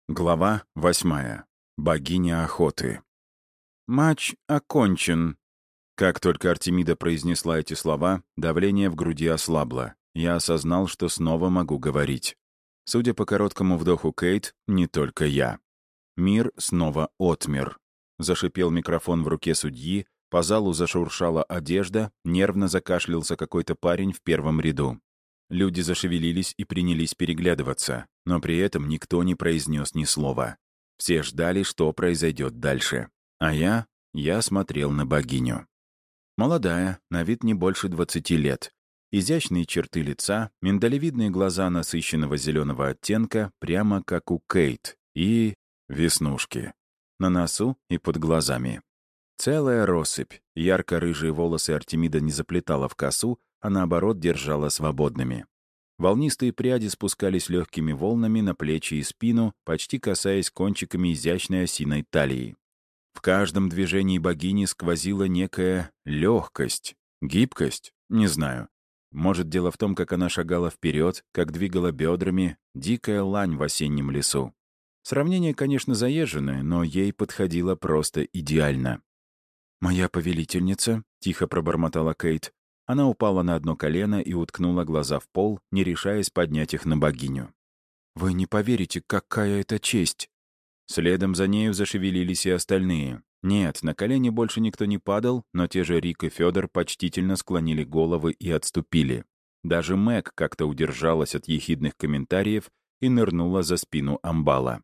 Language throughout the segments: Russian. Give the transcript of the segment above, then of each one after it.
Глава 8. Богиня охоты. «Матч окончен». Как только Артемида произнесла эти слова, давление в груди ослабло. Я осознал, что снова могу говорить. Судя по короткому вдоху Кейт, не только я. Мир снова отмер. Зашипел микрофон в руке судьи, по залу зашуршала одежда, нервно закашлялся какой-то парень в первом ряду. Люди зашевелились и принялись переглядываться, но при этом никто не произнес ни слова. Все ждали, что произойдет дальше. А я смотрел на богиню. Молодая, на вид не больше 20 лет. Изящные черты лица, миндалевидные глаза насыщенного зеленого оттенка, прямо как у Кейт, и веснушки. На носу и под глазами. Целая россыпь. Ярко-рыжие волосы Артемида не заплетала в косу, а наоборот держала свободными. Волнистые пряди спускались легкими волнами на плечи и спину, почти касаясь кончиками изящной осиной талии. В каждом движении богини сквозила некая легкость, гибкость, не знаю. Может, дело в том, как она шагала вперед, как двигала бедрами, дикая лань в осеннем лесу. Сравнение, конечно, заезженное, но ей подходило просто идеально. «Моя повелительница», — тихо пробормотала Кейт. Она упала на одно колено и уткнула глаза в пол, не решаясь поднять их на богиню. «Вы не поверите, какая это честь!» Следом за нею зашевелились и остальные. Нет, на колени больше никто не падал, но те же Рик и Федор почтительно склонили головы и отступили. Даже Мэг как-то удержалась от ехидных комментариев и нырнула за спину амбала.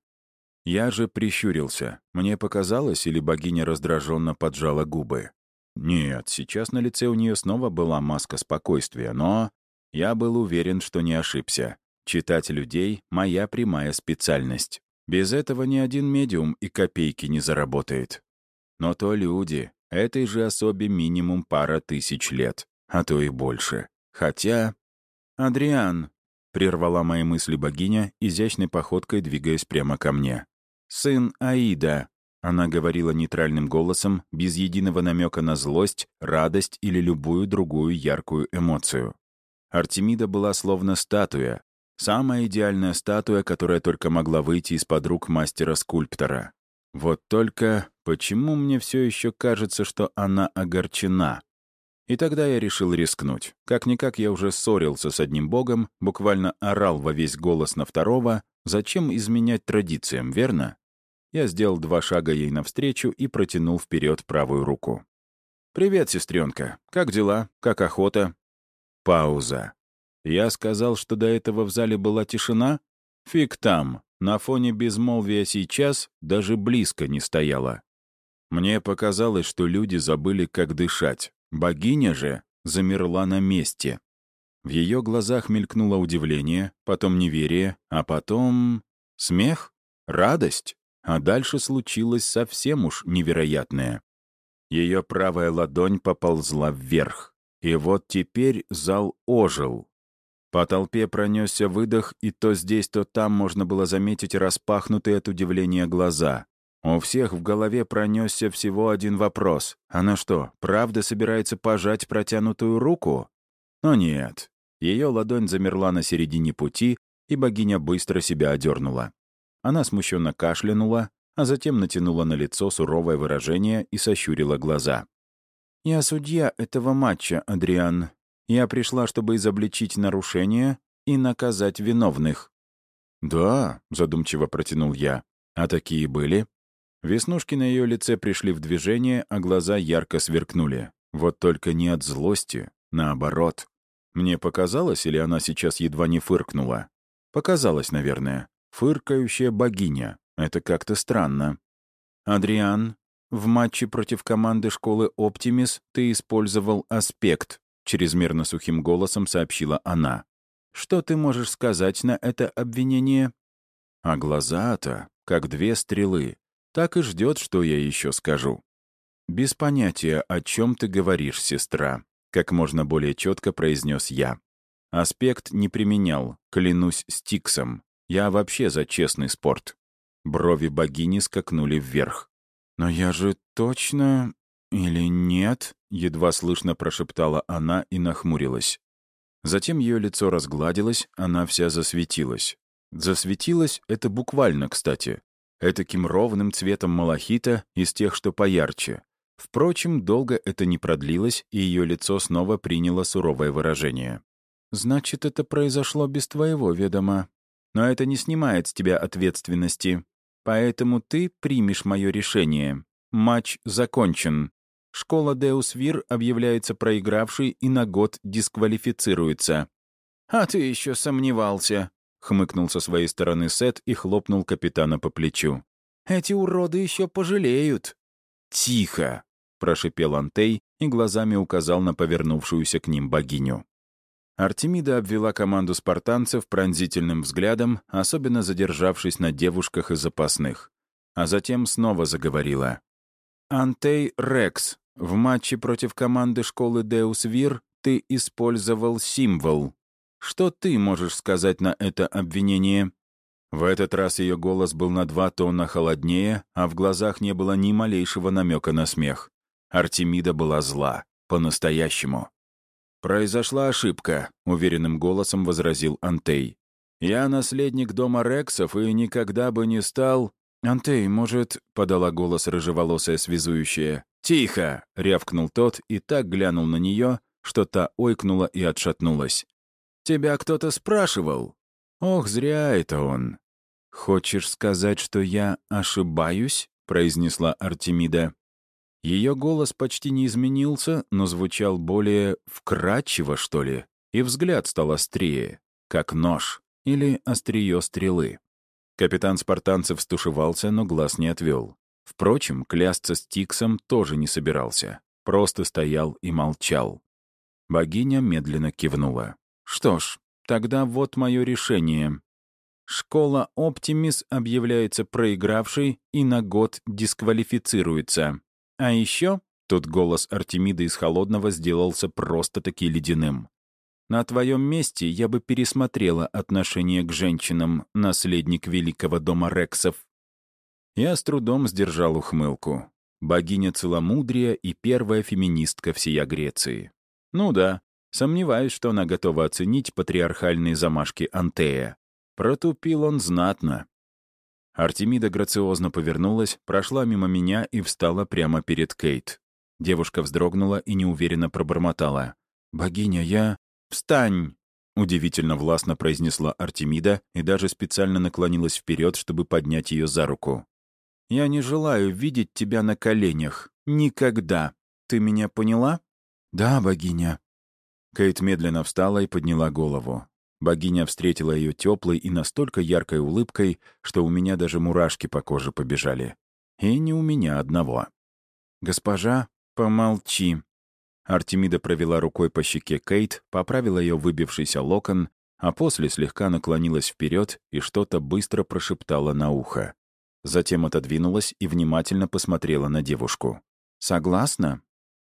Я же прищурился. Мне показалось, или богиня раздраженно поджала губы. Нет, сейчас на лице у нее снова была маска спокойствия, но я был уверен, что не ошибся. Читать людей — моя прямая специальность. Без этого ни один медиум и копейки не заработает. Но то люди, этой же особе минимум пара тысяч лет, а то и больше. Хотя... «Адриан», — прервала мои мысли богиня, изящной походкой двигаясь прямо ко мне. «Сын Аида». Она говорила нейтральным голосом, без единого намека на злость, радость или любую другую яркую эмоцию. Артемида была словно статуя. Самая идеальная статуя, которая только могла выйти из-под рук мастера-скульптора. Вот только почему мне все еще кажется, что она огорчена? И тогда я решил рискнуть. Как-никак я уже ссорился с одним богом, буквально орал во весь голос на второго. Зачем изменять традициям, верно? Я сделал 2 шага ей навстречу и протянул вперед правую руку. «Привет, сестренка. Как дела? Как охота?» Пауза. Я сказал, что до этого в зале была тишина? Фиг там. На фоне безмолвия сейчас даже близко не стояла. Мне показалось, что люди забыли, как дышать. Богиня же замерла на месте. В ее глазах мелькнуло удивление, потом неверие, а потом... смех? Радость? А дальше случилось совсем уж невероятное. Ее правая ладонь поползла вверх. И вот теперь зал ожил. По толпе пронесся выдох, и то здесь, то там можно было заметить распахнутые от удивления глаза. У всех в голове пронесся всего один вопрос. Она что, правда собирается пожать протянутую руку? Но нет. Ее ладонь замерла на середине пути, и богиня быстро себя одернула. Она смущенно кашлянула, а затем натянула на лицо суровое выражение и сощурила глаза. «Я судья этого матча, Адриан. Я пришла, чтобы изобличить нарушения и наказать виновных». «Да», — задумчиво протянул я. «А такие были?» Веснушки на ее лице пришли в движение, а глаза ярко сверкнули. Вот только не от злости, наоборот. Мне показалось, или она сейчас едва не фыркнула? Показалось, наверное. Фыркающая богиня. Это как-то странно. «Адриан, в матче против команды школы «Оптимис» ты использовал аспект», — чрезмерно сухим голосом сообщила она. «Что ты можешь сказать на это обвинение?» А глаза-то, как 2 стрелы. Так и ждет, что я еще скажу. «Без понятия, о чем ты говоришь, сестра», — как можно более четко произнес я. Аспект не применял, клянусь Стиксом. Я вообще за честный спорт. Брови богини скакнули вверх. «Но я же точно... или нет?» — едва слышно прошептала она и нахмурилась. Затем ее лицо разгладилось, она вся засветилась. Засветилось это буквально, кстати. Этаким ровным цветом малахита из тех, что поярче. Впрочем, долго это не продлилось, и ее лицо снова приняло суровое выражение. «Значит, это произошло без твоего ведома. Но это не снимает с тебя ответственности. Поэтому ты примешь мое решение. Матч закончен. Школа Деус Вир объявляется проигравшей и на год дисквалифицируется». «А ты еще сомневался», — хмыкнул со своей стороны Сет и хлопнул капитана по плечу. «Эти уроды еще пожалеют». «Тихо!» — прошипел Антей и глазами указал на повернувшуюся к ним богиню. Артемида обвела команду спартанцев пронзительным взглядом, особенно задержавшись на девушках и запасных. А затем снова заговорила. «Антей Рекс, в матче против команды школы Деус Вир ты использовал символ. Что ты можешь сказать на это обвинение?» В этот раз ее голос был на 2 тона холоднее, а в глазах не было ни малейшего намека на смех. Артемида была зла. По-настоящему. «Произошла ошибка», — уверенным голосом возразил Антей. «Я наследник дома Рексов и никогда бы не стал...» «Антей, может...» — подала голос рыжеволосая связующая. «Тихо!» — рявкнул тот и так глянул на нее, что та ойкнула и отшатнулась. «Тебя кто-то спрашивал?» «Ох, зря это он». «Хочешь сказать, что я ошибаюсь?» — произнесла Артемида. Ее голос почти не изменился, но звучал более вкрадчиво, что ли, и взгляд стал острее, как нож или острие стрелы. Капитан спартанцев стушевался, но глаз не отвел. Впрочем, клясться с Тиксом тоже не собирался, просто стоял и молчал. Богиня медленно кивнула. «Что ж, тогда вот мое решение. Школа Оптимис объявляется проигравшей и на год дисквалифицируется. А еще...» — тут голос Артемиды из Холодного сделался просто-таки ледяным. «На твоем месте я бы пересмотрела отношение к женщинам, наследник великого дома Рексов». Я с трудом сдержал ухмылку. Богиня целомудрия и первая феминистка всея Греции. Ну да, сомневаюсь, что она готова оценить патриархальные замашки Антея. Протупил он знатно. Артемида грациозно повернулась, прошла мимо меня и встала прямо перед Кейт. Девушка вздрогнула и неуверенно пробормотала. «Богиня, я...» «Встань!» — удивительно властно произнесла Артемида и даже специально наклонилась вперед, чтобы поднять ее за руку. «Я не желаю видеть тебя на коленях. Никогда. Ты меня поняла?» «Да, богиня». Кейт медленно встала и подняла голову. Богиня встретила ее теплой и настолько яркой улыбкой, что у меня даже мурашки по коже побежали. И не у меня одного. «Госпожа, помолчи». Артемида провела рукой по щеке Кейт, поправила ее выбившийся локон, а после слегка наклонилась вперед и что-то быстро прошептала на ухо. Затем отодвинулась и внимательно посмотрела на девушку. «Согласна?»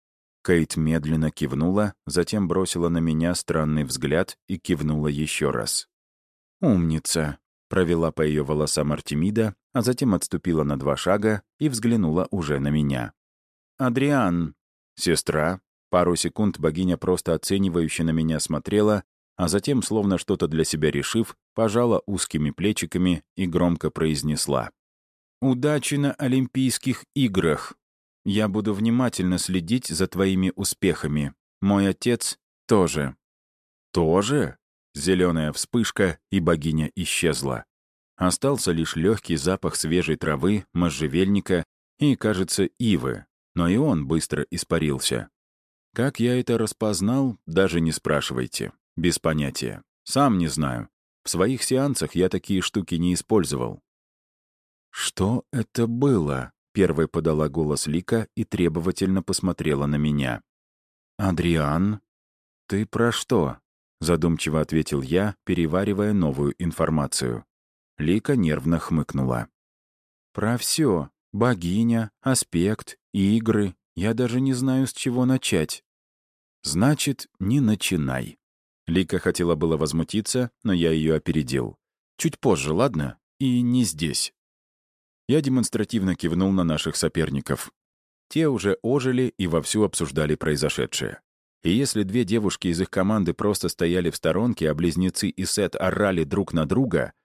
Кейт медленно кивнула, затем бросила на меня странный взгляд и кивнула еще раз. «Умница», — провела по ее волосам Артемида, а затем отступила на 2 шага и взглянула уже на меня. «Адриан». «Сестра». Пару секунд богиня просто оценивающе на меня смотрела, а затем, словно что-то для себя решив, пожала узкими плечиками и громко произнесла. «Удачи на Олимпийских играх. Я буду внимательно следить за твоими успехами. Мой отец тоже». «Тоже?» Зеленая вспышка, и богиня исчезла. Остался лишь легкий запах свежей травы, можжевельника и, кажется, ивы, но и он быстро испарился. Как я это распознал, даже не спрашивайте. Без понятия. Сам не знаю. В своих сеансах я такие штуки не использовал. «Что это было?» — первой подала голос Лика и требовательно посмотрела на меня. «Адриан? Ты про что?» — задумчиво ответил я, переваривая новую информацию. Лика нервно хмыкнула. «Про все. Богиня, аспект, игры. Я даже не знаю, с чего начать». «Значит, не начинай». Лика хотела было возмутиться, но я ее опередил. «Чуть позже, ладно? И не здесь». Я демонстративно кивнул на наших соперников. Те уже ожили и вовсю обсуждали произошедшее. И если 2 девушки из их команды просто стояли в сторонке, а близнецы и Сет орали друг на друга,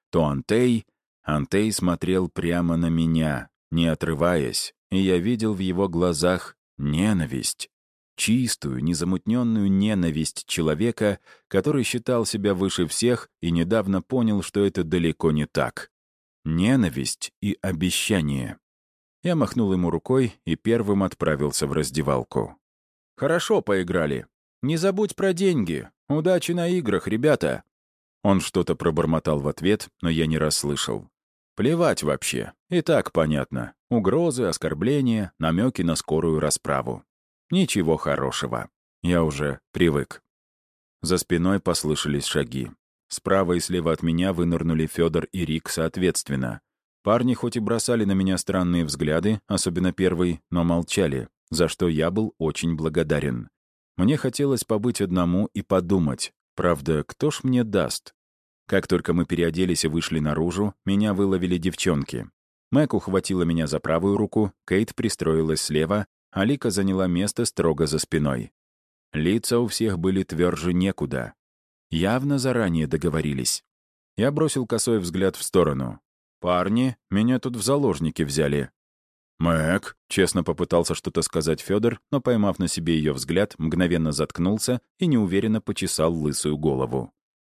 то Антей. Антей смотрел прямо на меня, не отрываясь, и я видел в его глазах ненависть. Чистую, незамутненную ненависть человека, который считал себя выше всех и недавно понял, что это далеко не так. Ненависть и обещание. Я махнул ему рукой и первым отправился в раздевалку. «Хорошо поиграли. Не забудь про деньги. Удачи на играх, ребята!» Он что-то пробормотал в ответ, но я не расслышал. Плевать вообще. И так понятно. Угрозы, оскорбления, намеки на скорую расправу. Ничего хорошего. Я уже привык. За спиной послышались шаги. Справа и слева от меня вынырнули Федор и Рик соответственно. Парни хоть и бросали на меня странные взгляды, особенно первый, но молчали, за что я был очень благодарен. Мне хотелось побыть одному и подумать. Правда, кто ж мне даст? Как только мы переоделись и вышли наружу, меня выловили девчонки. Мэг ухватила меня за правую руку, Кейт пристроилась слева, а Лика заняла место строго за спиной. Лица у всех были тверже некуда. Явно заранее договорились. Я бросил косой взгляд в сторону. «Парни, меня тут в заложники взяли». «Мэг», — честно попытался что-то сказать Федор, но, поймав на себе ее взгляд, мгновенно заткнулся и неуверенно почесал лысую голову.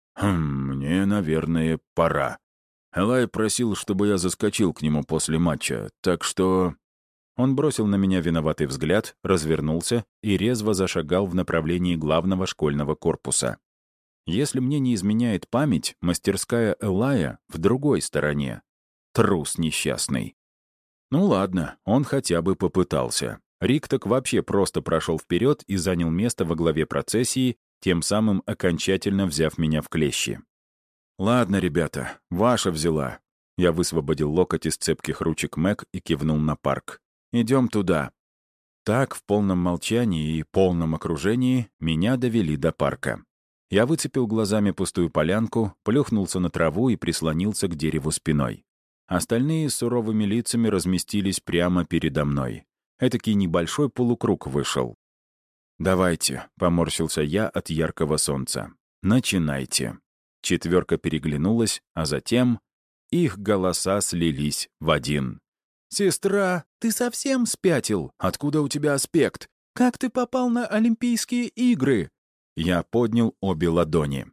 «Мне, наверное, пора. Элай просил, чтобы я заскочил к нему после матча, так что...» Он бросил на меня виноватый взгляд, развернулся и резво зашагал в направлении главного школьного корпуса. Если мне не изменяет память, мастерская Элая в другой стороне. Трус несчастный. Ну ладно, он хотя бы попытался. Рик так вообще просто прошел вперед и занял место во главе процессии, тем самым окончательно взяв меня в клещи. «Ладно, ребята, ваша взяла». Я высвободил локоть из цепких ручек Мэг и кивнул на парк. «Идем туда». Так, в полном молчании и полном окружении, меня довели до парка. Я выцепил глазами пустую полянку, плюхнулся на траву и прислонился к дереву спиной. Остальные с суровыми лицами разместились прямо передо мной. Этакий небольшой полукруг вышел. «Давайте», — поморщился я от яркого солнца. «Начинайте». Четверка переглянулась, а затем их голоса слились в один. «Сестра, ты совсем спятил? Откуда у тебя аспект? Как ты попал на Олимпийские игры?» Я поднял обе ладони.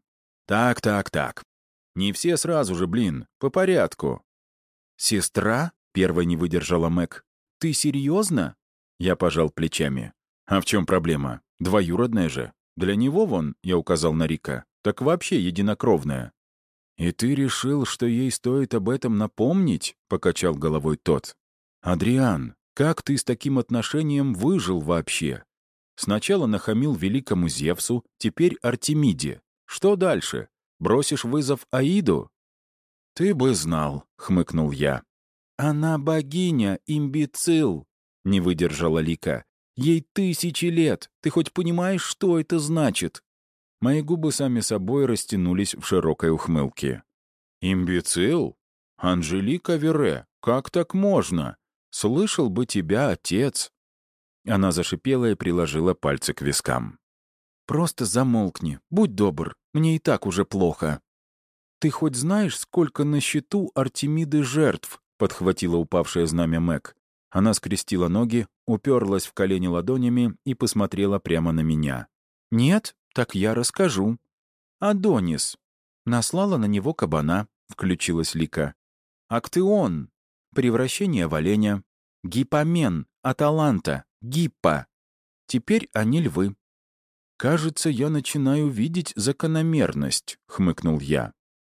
«Так. Не все сразу же, блин, по порядку». «Сестра?» — первой не выдержала Мэг. «Ты серьезно?» Я пожал плечами. «А в чем проблема? Двоюродная же. Для него вон, я указал на Рика, так вообще единокровная». «И ты решил, что ей стоит об этом напомнить?» — покачал головой тот. «Адриан, как ты с таким отношением выжил вообще? Сначала нахамил великому Зевсу, теперь Артемиде. Что дальше? Бросишь вызов Аиду?» «Ты бы знал», — хмыкнул я. «Она богиня, имбецил», — не выдержала Лика. «Ей 1000 лет. Ты хоть понимаешь, что это значит?» Мои губы сами собой растянулись в широкой ухмылке. «Имбецил? Анжелика Вере, как так можно? Слышал бы тебя, отец!» Она зашипела и приложила пальцы к вискам. «Просто замолкни, будь добр, мне и так уже плохо». «Ты хоть знаешь, сколько на счету Артемиды жертв?» — подхватила упавшее знамя Мэг. Она скрестила ноги, уперлась в колени ладонями и посмотрела прямо на меня. «Нет? Так я расскажу». «Адонис». Наслала на него кабана, включилась Лика. «Актеон». Превращение в оленя. «Гипомен», «Аталанта», «Гиппа». Теперь они львы. «Кажется, я начинаю видеть закономерность», — хмыкнул я.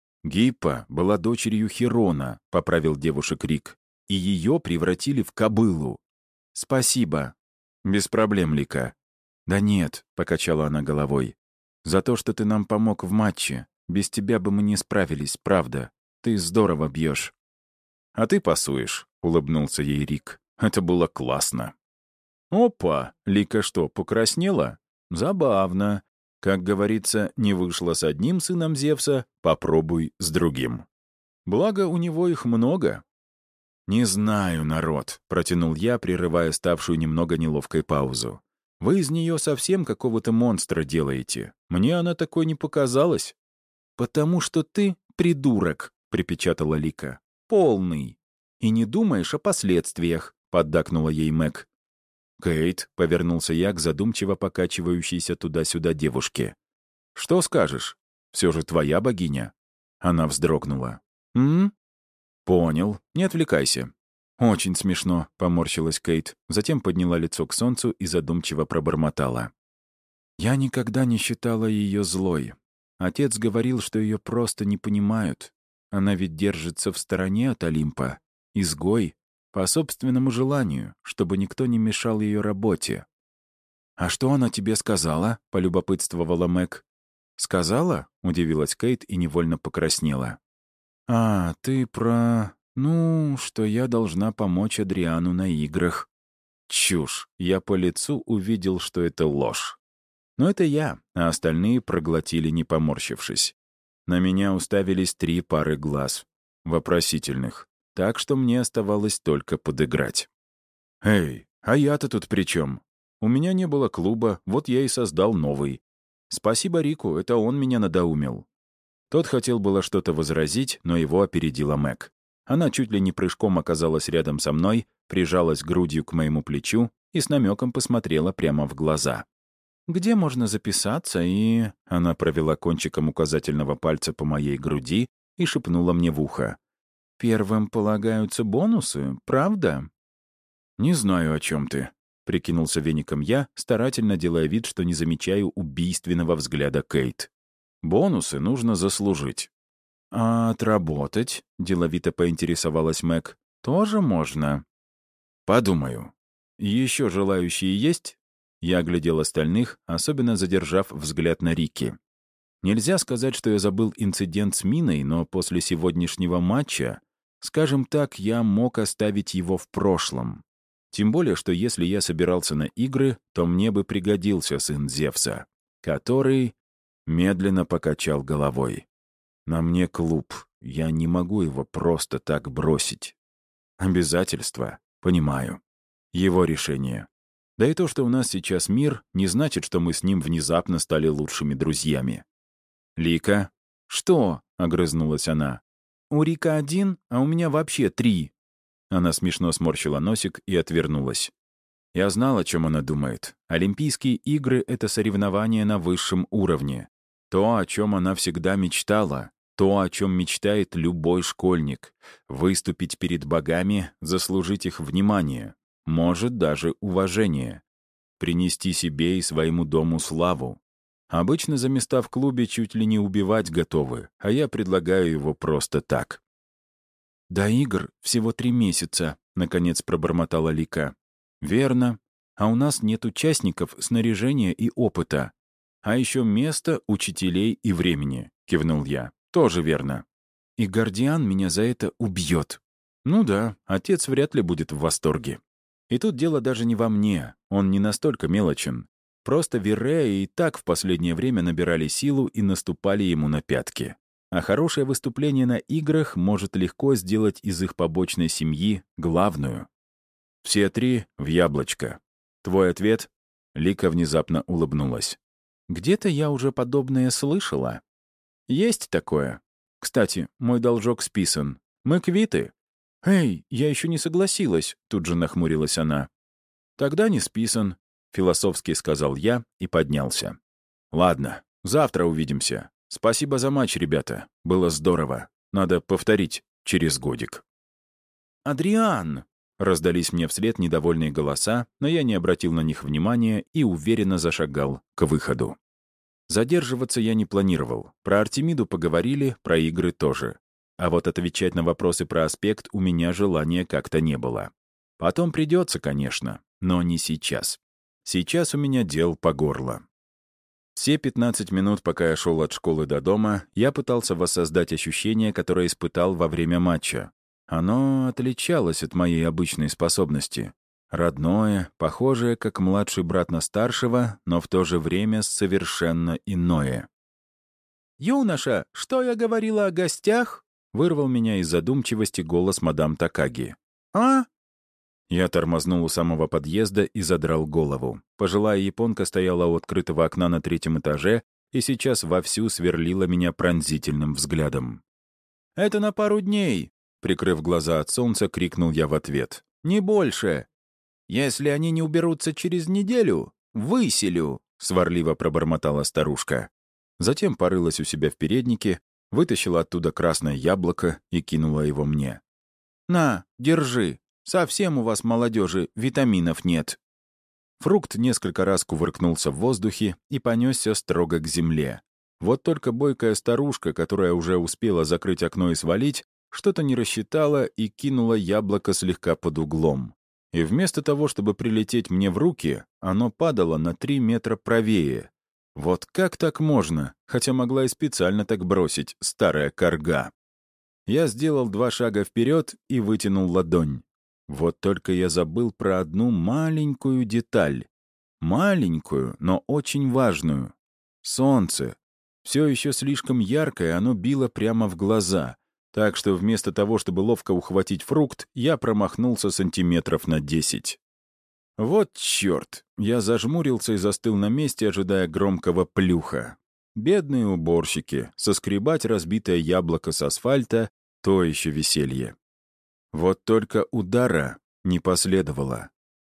«Гиппа была дочерью Херона», — поправил девушек Рик, «и ее превратили в кобылу». «Спасибо». «Без проблем, Лика». «Да нет», — покачала она головой. «За то, что ты нам помог в матче. Без тебя бы мы не справились, правда. Ты здорово бьешь». «А ты пасуешь», — улыбнулся ей Рик. «Это было классно». «Опа! Лика что, покраснела? Забавно. Как говорится, не вышло с одним сыном Зевса, попробуй с другим. Благо, у него их много». «Не знаю, народ», — протянул я, прерывая ставшую немного неловкой паузу. «Вы из нее совсем какого-то монстра делаете. Мне она такой не показалась». «Потому что ты придурок», — припечатала Лика. «Полный. И не думаешь о последствиях», — поддакнула ей Мэг. «Кейт», — повернулся я к задумчиво покачивающейся туда-сюда девушке. «Что скажешь? Все же твоя богиня». Она вздрогнула. «М? Понял. Не отвлекайся». «Очень смешно», — поморщилась Кейт, затем подняла лицо к солнцу и задумчиво пробормотала. «Я никогда не считала ее злой. Отец говорил, что ее просто не понимают. Она ведь держится в стороне от Олимпа. Изгой, по собственному желанию, чтобы никто не мешал ее работе». «А что она тебе сказала?» — полюбопытствовала Мэг. «Сказала?» — удивилась Кейт и невольно покраснела. «А, ты про... Ну, что я должна помочь Адриану на играх». Чушь. Я по лицу увидел, что это ложь. Но это я, а остальные проглотили, не поморщившись. На меня уставились 3 пары глаз. Вопросительных. Так что мне оставалось только подыграть. «Эй, а я-то тут при чем? У меня не было клуба, вот я и создал новый. Спасибо Рику, это он меня надоумил». Тот хотел было что-то возразить, но его опередила Мэг. Она чуть ли не прыжком оказалась рядом со мной, прижалась грудью к моему плечу и с намеком посмотрела прямо в глаза. «Где можно записаться?» И она провела кончиком указательного пальца по моей груди и шепнула мне в ухо. «Первым полагаются бонусы, правда?» «Не знаю, о чем ты», — прикинулся веником я, старательно делая вид, что не замечаю убийственного взгляда Кейт. «Бонусы нужно заслужить». «А отработать?» — деловито поинтересовалась Мэг. «Тоже можно?» «Подумаю. Еще желающие есть?» Я оглядел остальных, особенно задержав взгляд на Рики. Нельзя сказать, что я забыл инцидент с Миной, но после сегодняшнего матча, скажем так, я мог оставить его в прошлом. Тем более, что если я собирался на игры, то мне бы пригодился сын Зевса, который медленно покачал головой. На мне клуб, я не могу его просто так бросить. Обязательства, понимаю. Его решение. Да и то, что у нас сейчас мир, не значит, что мы с ним внезапно стали лучшими друзьями. «Лика?» «Что?» — огрызнулась она. «У Рика 1, а у меня вообще 3». Она смешно сморщила носик и отвернулась. Я знал, о чем она думает. Олимпийские игры — это соревнования на высшем уровне. То, о чем она всегда мечтала. То, о чем мечтает любой школьник. Выступить перед богами, заслужить их внимание. Может, даже уважение. Принести себе и своему дому славу. Обычно за места в клубе чуть ли не убивать готовы, а я предлагаю его просто так. «До игр всего 3 месяца», — наконец пробормотала Лика. «Верно. А у нас нет участников, снаряжения и опыта. А еще места, учителей и времени», — кивнул я. «Тоже верно. И Гордиан меня за это убьет». «Ну да, отец вряд ли будет в восторге». И тут дело даже не во мне, он не настолько мелочен. Просто Вирреи и так в последнее время набирали силу и наступали ему на пятки. А хорошее выступление на играх может легко сделать из их побочной семьи главную. Все 3 в яблочко. Твой ответ? Лика внезапно улыбнулась. Где-то я уже подобное слышала. Есть такое. Кстати, мой должок списан. Мы квиты. «Эй, я еще не согласилась», — тут же нахмурилась она. «Тогда не списан», — философски сказал я и поднялся. «Ладно, завтра увидимся. Спасибо за матч, ребята. Было здорово. Надо повторить через годик». «Адриан!» — раздались мне вслед недовольные голоса, но я не обратил на них внимания и уверенно зашагал к выходу. Задерживаться я не планировал. Про Артемиду поговорили, про игры тоже. А вот отвечать на вопросы про аспект у меня желания как-то не было. Потом придется, конечно, но не сейчас. Сейчас у меня дел по горло. Все 15 минут, пока я шел от школы до дома, я пытался воссоздать ощущение, которое испытал во время матча. Оно отличалось от моей обычной способности. Родное, похожее, как младший брат на старшего, но в то же время совершенно иное. «Юноша, что я говорила о гостях?» — вырвал меня из задумчивости голос мадам Такаги. «А?» Я тормознул у самого подъезда и задрал голову. Пожилая японка стояла у открытого окна на 3-м этаже и сейчас вовсю сверлила меня пронзительным взглядом. «Это на пару дней!» Прикрыв глаза от солнца, крикнул я в ответ. «Не больше! Если они не уберутся через неделю, выселю!» Сварливо пробормотала старушка. Затем порылась у себя в переднике, вытащила оттуда красное яблоко и кинула его мне. «На, держи. Совсем у вас, молодежи, витаминов нет». Фрукт несколько раз кувыркнулся в воздухе и понесся строго к земле. Вот только бойкая старушка, которая уже успела закрыть окно и свалить, что-то не рассчитала и кинула яблоко слегка под углом. И вместо того, чтобы прилететь мне в руки, оно падало на 3 метра правее. Вот как так можно, хотя могла и специально так бросить, старая карга. Я сделал 2 шага вперед и вытянул ладонь. Вот только я забыл про одну маленькую деталь. Маленькую, но очень важную. Солнце. Все еще слишком яркое, оно било прямо в глаза. Так что вместо того, чтобы ловко ухватить фрукт, я промахнулся сантиметров на 10. Вот черт! Я зажмурился и застыл на месте, ожидая громкого плюха. Бедные уборщики, соскребать разбитое яблоко с асфальта — то еще веселье. Вот только удара не последовало.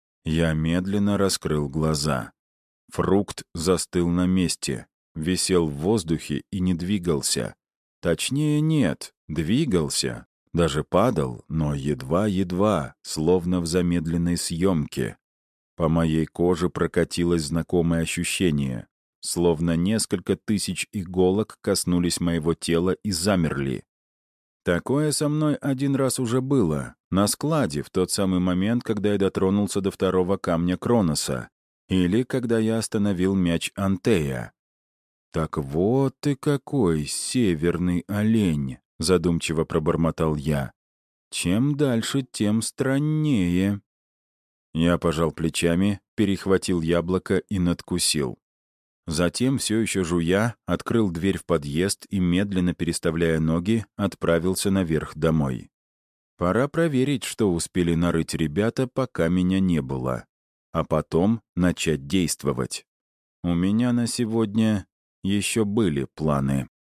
Я медленно раскрыл глаза. Фрукт застыл на месте, висел в воздухе и не двигался. Точнее, нет, двигался. Даже падал, но едва-едва, словно в замедленной съемке. По моей коже прокатилось знакомое ощущение, словно несколько тысяч иголок коснулись моего тела и замерли. Такое со мной один раз уже было, на складе, в тот самый момент, когда я дотронулся до 2-го камня Кроноса, или когда я остановил мяч Антея. «Так вот ты какой северный олень!» — задумчиво пробормотал я. «Чем дальше, тем страннее». Я пожал плечами, перехватил яблоко и надкусил. Затем, все еще жуя, открыл дверь в подъезд и, медленно переставляя ноги, отправился наверх домой. Пора проверить, что успели нарыть ребята, пока меня не было. А потом начать действовать. У меня на сегодня еще были планы.